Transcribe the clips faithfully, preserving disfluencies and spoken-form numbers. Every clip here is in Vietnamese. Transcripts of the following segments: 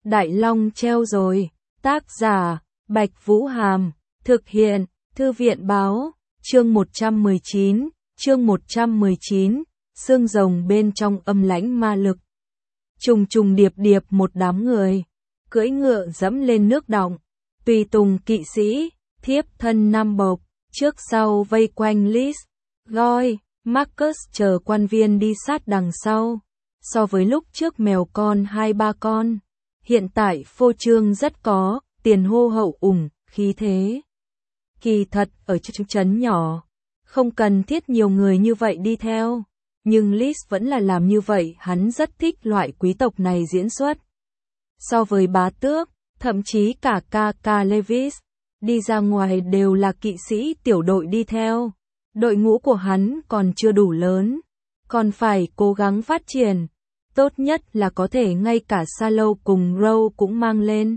Đại Long treo rồi. Tác giả, Bạch Vũ Hàm. Thực hiện, Thư viện báo. Chương một trăm mười chín. Chương một trăm mười chín. Xương rồng bên trong âm lãnh ma lực. Trùng trùng điệp điệp một đám người. Cưỡi ngựa dẫm lên nước đọng. Tùy tùng kỵ sĩ, thiếp thân nam bộc. Trước sau vây quanh Liz, Goy, Marcus chờ quan viên đi sát đằng sau. So với lúc trước mèo con hai ba con, hiện tại phô trương rất có, tiền hô hậu ủng, khí thế. Kỳ thật, ở trấn nhỏ, không cần thiết nhiều người như vậy đi theo. Nhưng Liz vẫn là làm như vậy, hắn rất thích loại quý tộc này diễn xuất. So với bá tước, thậm chí cả ca ca Lewis, đi ra ngoài đều là kỵ sĩ tiểu đội đi theo. Đội ngũ của hắn còn chưa đủ lớn, còn phải cố gắng phát triển. Tốt nhất là có thể ngay cả Salo cùng Row cũng mang lên.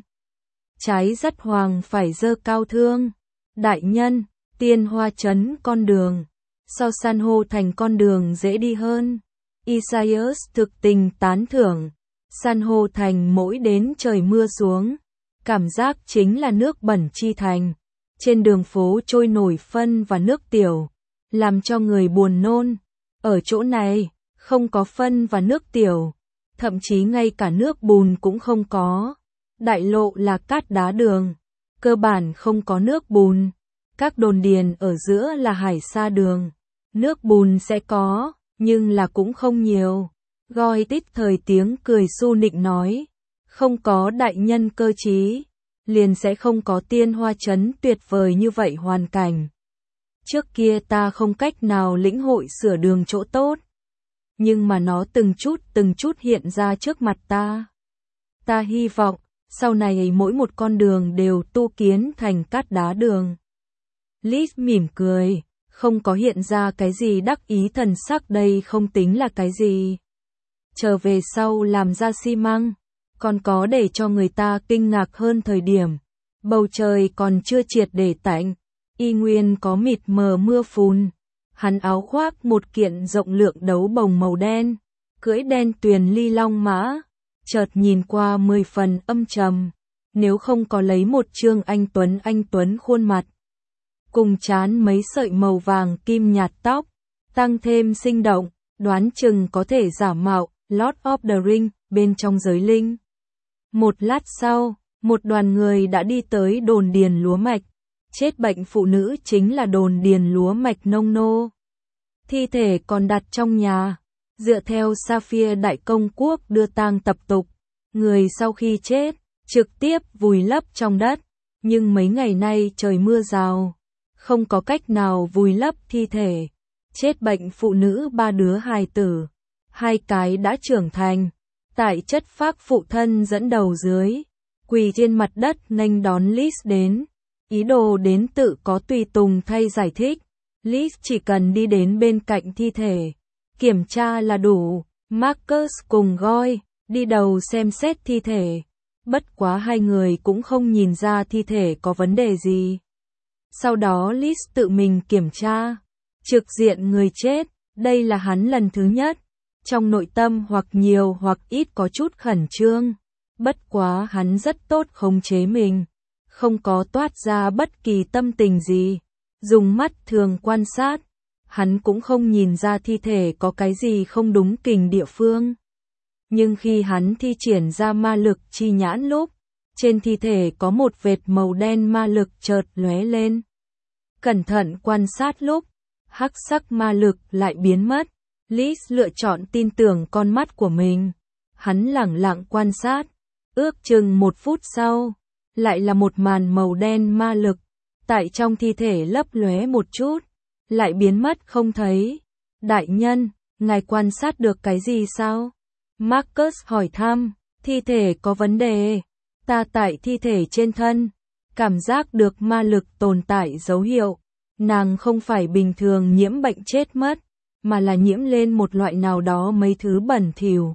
Trái rất hoàng phải dơ cao thương. Đại nhân, tiên hoa trấn con đường. So san hô thành con đường dễ đi hơn. Isaias thực tình tán thưởng. San hô thành mỗi đến trời mưa xuống, cảm giác chính là nước bẩn chi thành. Trên đường phố trôi nổi phân và nước tiểu, làm cho người buồn nôn. Ở chỗ này, không có phân và nước tiểu, thậm chí ngay cả nước bùn cũng không có. Đại lộ là cát đá đường, cơ bản không có nước bùn. Các đồn điền ở giữa là hải sa đường, nước bùn sẽ có, nhưng là cũng không nhiều. Goy tít thời tiếng cười su nịnh nói, không có đại nhân cơ trí, liền sẽ không có tiên hoa trấn tuyệt vời như vậy hoàn cảnh. Trước kia ta không cách nào lĩnh hội sửa đường chỗ tốt, nhưng mà nó từng chút từng chút hiện ra trước mặt ta. Ta hy vọng, sau này mỗi một con đường đều tu kiến thành cát đá đường. Liz mỉm cười, không có hiện ra cái gì đắc ý, thần sắc đây không tính là cái gì. Trở về sau làm ra xi măng, còn có để cho người ta kinh ngạc hơn thời điểm. Bầu trời còn chưa triệt để tạnh, y nguyên có mịt mờ mưa phùn. Hắn áo khoác một kiện rộng lượng đấu bồng màu đen, cưỡi đen tuyền ly long mã, chợt nhìn qua mười phần âm trầm. Nếu không có lấy một trương anh tuấn anh tuấn khuôn mặt, cùng chán mấy sợi màu vàng kim nhạt tóc, tăng thêm sinh động, đoán chừng có thể giả mạo Lord of the Ring bên trong giới linh. Một lát sau, một đoàn người đã đi tới đồn điền lúa mạch. Chết bệnh phụ nữ chính là đồn điền lúa mạch nông nô. Thi thể còn đặt trong nhà. Dựa theo Sapphire Đại Công Quốc đưa tang tập tục, người sau khi chết, trực tiếp vùi lấp trong đất. Nhưng mấy ngày nay trời mưa rào, không có cách nào vùi lấp thi thể. Chết bệnh phụ nữ ba đứa hài tử, hai cái đã trưởng thành. Tại chất phác phụ thân dẫn đầu dưới, quỳ trên mặt đất nghênh đón Liz đến. Ý đồ đến tự có tùy tùng thay giải thích. Liz chỉ cần đi đến bên cạnh thi thể, kiểm tra là đủ. Marcus cùng Goy đi đầu xem xét thi thể. Bất quá hai người cũng không nhìn ra thi thể có vấn đề gì. Sau đó Liz tự mình kiểm tra trực diện người chết. Đây là hắn lần thứ nhất. Trong nội tâm hoặc nhiều hoặc ít có chút khẩn trương. Bất quá hắn rất tốt khống chế mình, không có toát ra bất kỳ tâm tình gì. Dùng mắt thường quan sát, hắn cũng không nhìn ra thi thể có cái gì không đúng kình địa phương. Nhưng khi hắn thi triển ra ma lực chi nhãn lúc, trên thi thể có một vệt màu đen ma lực chợt lóe lên. Cẩn thận quan sát lúc, hắc sắc ma lực lại biến mất. Liz lựa chọn tin tưởng con mắt của mình. Hắn lẳng lặng quan sát, ước chừng một phút sau, lại là một màn màu đen ma lực, tại trong thi thể lấp lóe một chút, lại biến mất không thấy. Đại nhân, ngài quan sát được cái gì sao? Marcus hỏi thăm. Thi thể có vấn đề. Ta tại thi thể trên thân, cảm giác được ma lực tồn tại dấu hiệu. Nàng không phải bình thường nhiễm bệnh chết mất, mà là nhiễm lên một loại nào đó mấy thứ bẩn thỉu.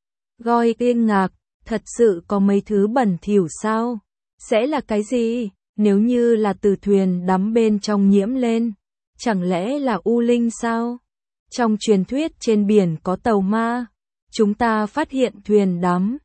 Goy kinh ngạc, thật sự có mấy thứ bẩn thỉu sao? Sẽ là cái gì? Nếu như là từ thuyền đắm bên trong nhiễm lên, chẳng lẽ là u linh sao? Trong truyền thuyết trên biển có tàu ma, chúng ta phát hiện thuyền đắm,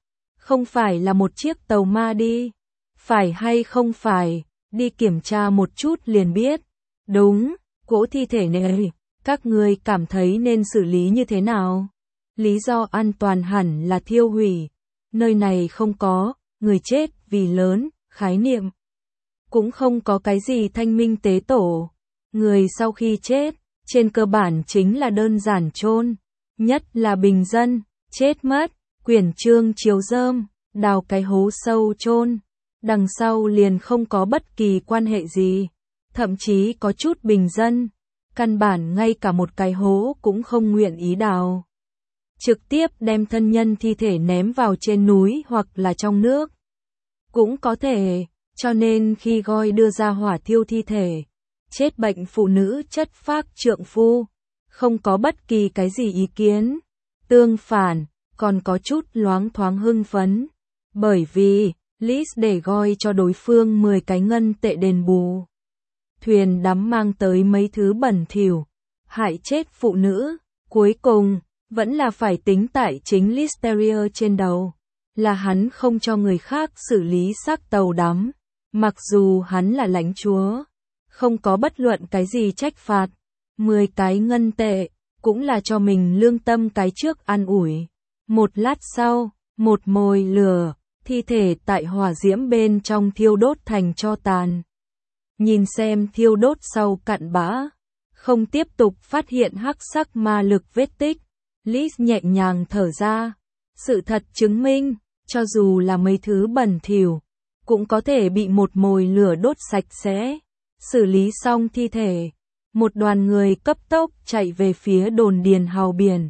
Không phải là một chiếc tàu ma đi. Phải hay không phải, đi kiểm tra một chút liền biết. Đúng, cỗ thi thể này, các ngươi cảm thấy nên xử lý như thế nào? Lý do an toàn hẳn là thiêu hủy. Nơi này không có người chết vì lớn, khái niệm. Cũng không có cái gì thanh minh tế tổ. Người sau khi chết, trên cơ bản chính là đơn giản chôn, nhất là bình dân, chết mất, quyển trương chiếu rơm, đào cái hố sâu chôn, đằng sau liền không có bất kỳ quan hệ gì, thậm chí có chút bình dân, căn bản ngay cả một cái hố cũng không nguyện ý đào. Trực tiếp đem thân nhân thi thể ném vào trên núi hoặc là trong nước. Cũng có thể, cho nên khi Goi đưa ra hỏa thiêu thi thể, chết bệnh phụ nữ chất phác trượng phu, không có bất kỳ cái gì ý kiến. Tương phản, còn có chút loáng thoáng hưng phấn. Bởi vì, Liz để Goi cho đối phương mười cái ngân tệ đền bù. Thuyền đắm mang tới mấy thứ bẩn thỉu, hại chết phụ nữ, cuối cùng, vẫn là phải tính tại chính Listeria trên đầu. Là hắn không cho người khác xử lý xác tàu đắm, mặc dù hắn là lãnh chúa, không có bất luận cái gì trách phạt. Mười cái ngân tệ, cũng là cho mình lương tâm cái trước an ủi. Một lát sau, một mồi lửa, thi thể tại hỏa diễm bên trong thiêu đốt thành tro tàn. Nhìn xem thiêu đốt sau cặn bã, không tiếp tục phát hiện hắc sắc ma lực vết tích, Liz nhẹ nhàng thở ra. Sự thật chứng minh, cho dù là mấy thứ bẩn thỉu, cũng có thể bị một mồi lửa đốt sạch sẽ. Xử lý xong thi thể, một đoàn người cấp tốc chạy về phía đồn điền hào biển.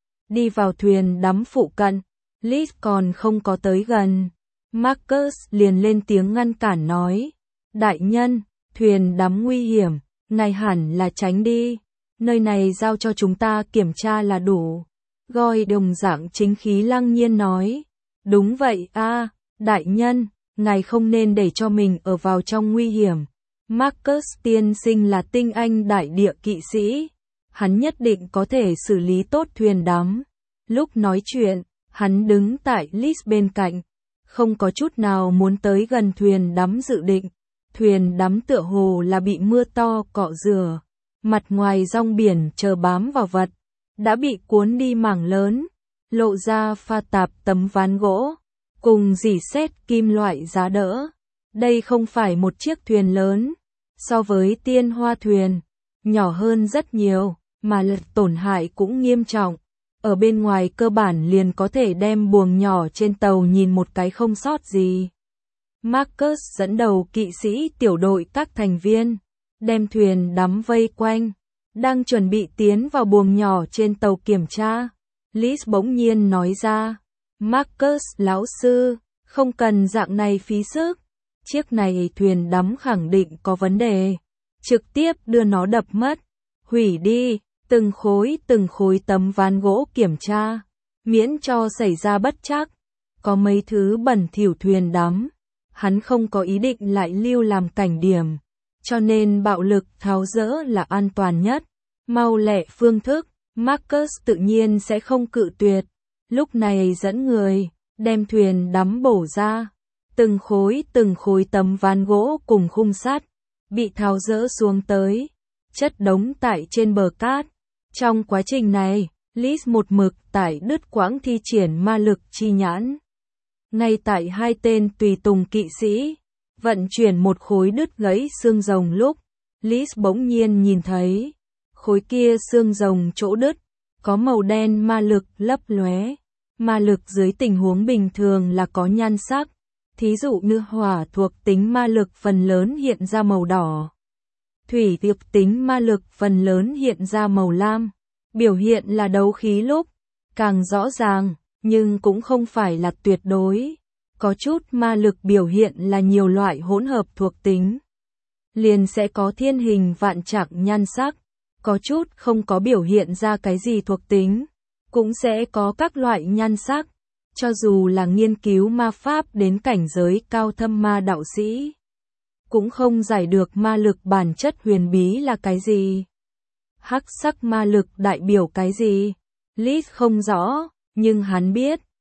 Đi vào thuyền đắm phụ cận, Liz còn không có tới gần. Marcus liền lên tiếng ngăn cản nói, đại nhân, thuyền đắm nguy hiểm, ngài hẳn là tránh đi, nơi này giao cho chúng ta kiểm tra là đủ. Goi đồng dạng chính khí lăng nhiên nói, đúng vậy a, đại nhân, ngài không nên để cho mình ở vào trong nguy hiểm. Marcus tiên sinh là tinh anh đại địa kỵ sĩ, hắn nhất định có thể xử lý tốt thuyền đắm. Lúc nói chuyện, hắn đứng tại Liz bên cạnh, không có chút nào muốn tới gần thuyền đắm dự định. Thuyền đắm tựa hồ là bị mưa to cọ rửa, mặt ngoài rong biển chờ bám vào vật, đã bị cuốn đi mảng lớn, lộ ra pha tạp tấm ván gỗ, cùng rỉ sét kim loại giá đỡ. Đây không phải một chiếc thuyền lớn, so với tiên hoa thuyền, nhỏ hơn rất nhiều, mà lực tổn hại cũng nghiêm trọng. Ở bên ngoài cơ bản liền có thể đem buồng nhỏ trên tàu nhìn một cái không sót gì. Marcus dẫn đầu kỵ sĩ tiểu đội các thành viên, đem thuyền đắm vây quanh, đang chuẩn bị tiến vào buồng nhỏ trên tàu kiểm tra. Liz bỗng nhiên nói ra, Marcus lão sư, không cần dạng này phí sức, chiếc này thuyền đắm khẳng định có vấn đề, trực tiếp đưa nó đập mất, hủy đi, từng khối từng khối tấm ván gỗ kiểm tra, miễn cho xảy ra bất trắc. Có mấy thứ bẩn thỉu thuyền đắm, hắn không có ý định lại lưu làm cảnh điểm, cho nên bạo lực tháo dỡ là an toàn nhất. Mau lẹ phương thức, Marcus tự nhiên sẽ không cự tuyệt. Lúc này dẫn người, đem thuyền đắm bổ ra. Từng khối từng khối tấm ván gỗ cùng khung sắt, bị tháo dỡ xuống tới, chất đống tại trên bờ cát. Trong quá trình này, Liz một mực tại đứt quãng thi triển ma lực chi nhãn. Ngay tại hai tên tùy tùng kỵ sĩ, vận chuyển một khối đứt gãy xương rồng lúc, Liz bỗng nhiên nhìn thấy, khối kia xương rồng chỗ đứt, có màu đen ma lực lấp lóe. Ma lực dưới tình huống bình thường là có nhan sắc, thí dụ như hỏa thuộc tính ma lực phần lớn hiện ra màu đỏ. Thủy thuộc tính ma lực phần lớn hiện ra màu lam, biểu hiện là đấu khí lúc, càng rõ ràng, nhưng cũng không phải là tuyệt đối. Có chút ma lực biểu hiện là nhiều loại hỗn hợp thuộc tính, liền sẽ có thiên hình vạn trạng nhan sắc. Có chút không có biểu hiện ra cái gì thuộc tính, cũng sẽ có các loại nhan sắc. Cho dù là nghiên cứu ma pháp đến cảnh giới cao thâm ma đạo sĩ, cũng không giải được ma lực bản chất huyền bí là cái gì. Hắc sắc ma lực đại biểu cái gì? Liz không rõ, nhưng hắn biết,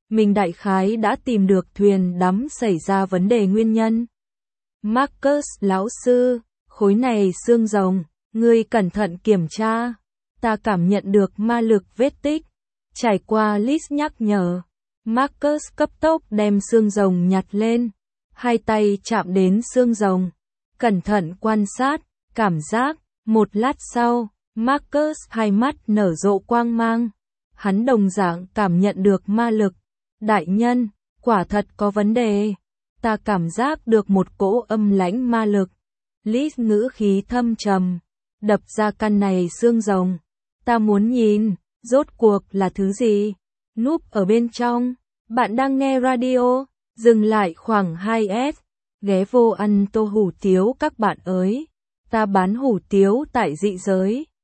mình đại khái đã tìm được thuyền đắm xảy ra vấn đề nguyên nhân. Marcus lão sư, khối này xương rồng, ngươi cẩn thận kiểm tra. Ta cảm nhận được ma lực vết tích. Trải qua Liz nhắc nhở, Marcus cấp tốc đem xương rồng nhặt lên, hai tay chạm đến xương rồng, cẩn thận quan sát, cảm giác, một lát sau, Marcus hai mắt nở rộ quang mang, hắn đồng dạng cảm nhận được ma lực. Đại nhân, quả thật có vấn đề, ta cảm giác được một cỗ âm lãnh ma lực. Liz ngữ khí thâm trầm, đập ra căn này xương rồng, ta muốn nhìn, rốt cuộc là thứ gì? Núp ở bên trong, bạn đang nghe radio, dừng lại khoảng hai s, ghé vô ăn tô hủ tiếu các bạn ơi, ta bán hủ tiếu tại dị giới.